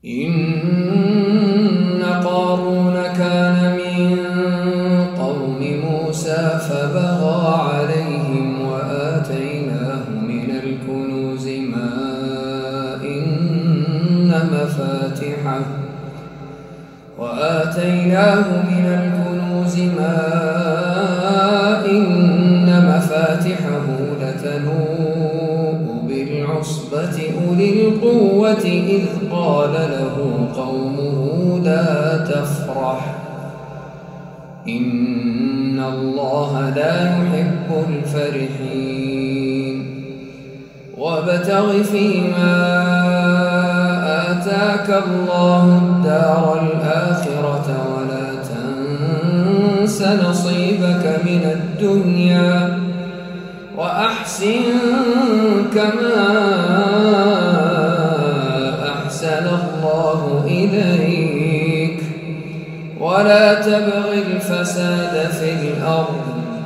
إن قارون كان من قوم موسى فبغى عليهم وآتيناه من الكنوز ما إن مفاتحه لتنوء بالعصبة أولي القوة إذ قال له قومه لا تفرح إن الله لا يحب الفرحين وابتغ فيما آتاك الله الدار الآخرة ولا تنس نصيبك من الدنيا وأحسن كما أحسن الله إليك ولا تبغ الفساد في الأرض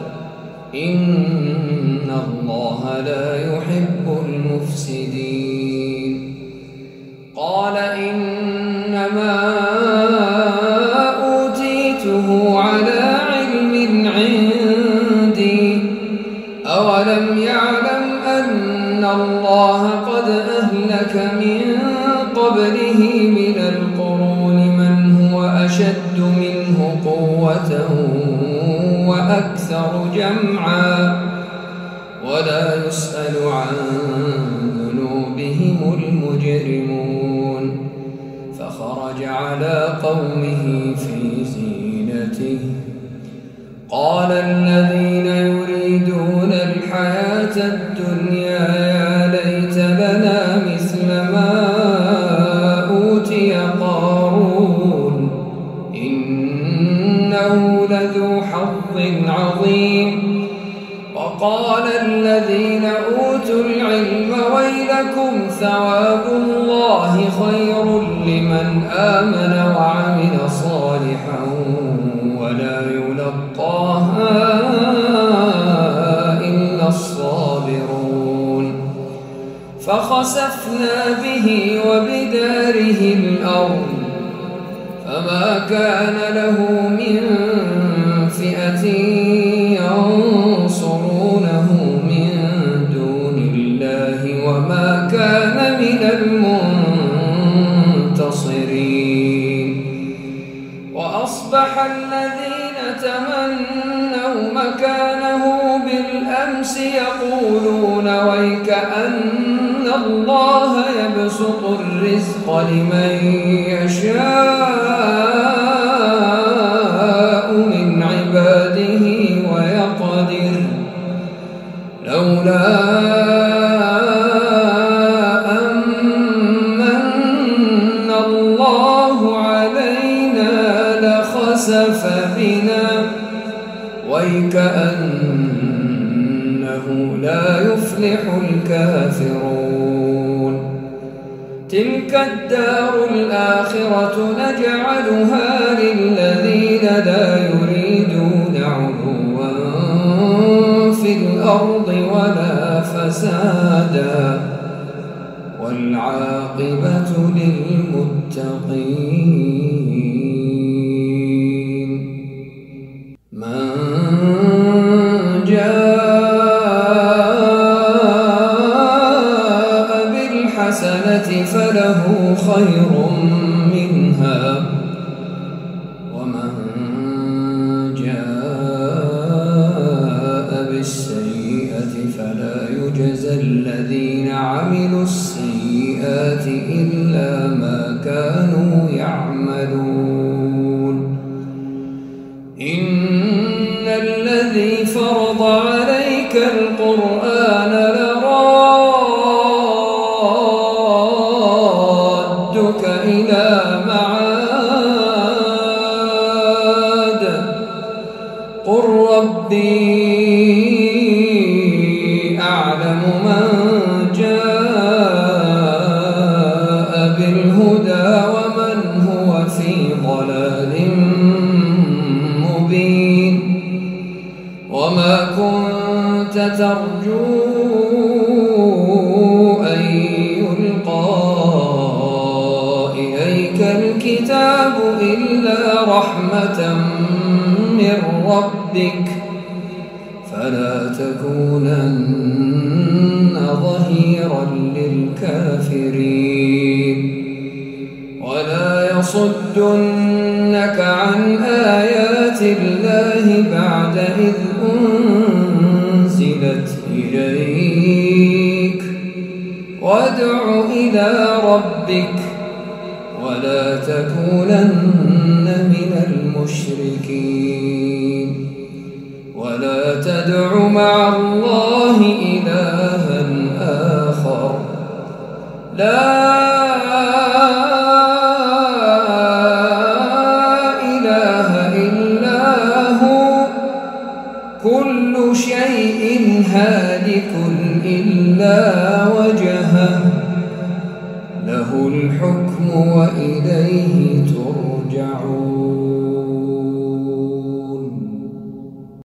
إن الله لا يحب المفسدين قال إنما أوتيته على علم عندي أولم يعلم أن الله قد أهلك من قبله من القرون من هو أشد منه قوة وأكثر جمعا ولا يسأل عن ذنوبهم المجرمون فخرج على قومه في زينته قال الذين يريدون الحياة الدنيا يا ليت لنا مثل ما أوتي قارون إنه لذو حظ عظيم وقال الذين أوتوا العلم ويلكم ثواب الله خير لمن آمن وعمل صالحا ولا يلقاها إلا الصابرون فخسفنا به وبداره الأرض فما كان له من فئة ينصرونه من دون الله وما كان من المنتصرين وأصبح الذين تمنوا مكانه بالأمس يقولون ويكأن الله يبسط الرزق لمن يشاء من عباده ويقدر لولا أمن الله علينا لخسف بنا ويكأنه لا يفلح الكافرون تلك الدار الآخرة نجعلها للذين لا يريدون علوا في الأرض ولا فسادا والعاقبة للمتقين من جاء بالحسنة فله خير منها ومن جاء بالسيئة فلا يجزى الذين عملوا السيئات إلا ما كانوا يعملون إن الذي فرض عليك القرآن لرادك إلى معاد قل ربي أعلم من جاء بالهدى ومن هو في ضلال مبين وما كنت ترجو أن يلقى إليك الكتاب إلا رحمة من ربك فلا تكونن ظهيرا للكافرين ولا يصدنك عن آيات الله بعد إذ أنزلت إليك وادع إلى ربك ولا تكونن من المشركين ولا تدع مع الله إلها آخر لا إله إلا هو كل شيء هالك إلا وجهه له الحكم وإليه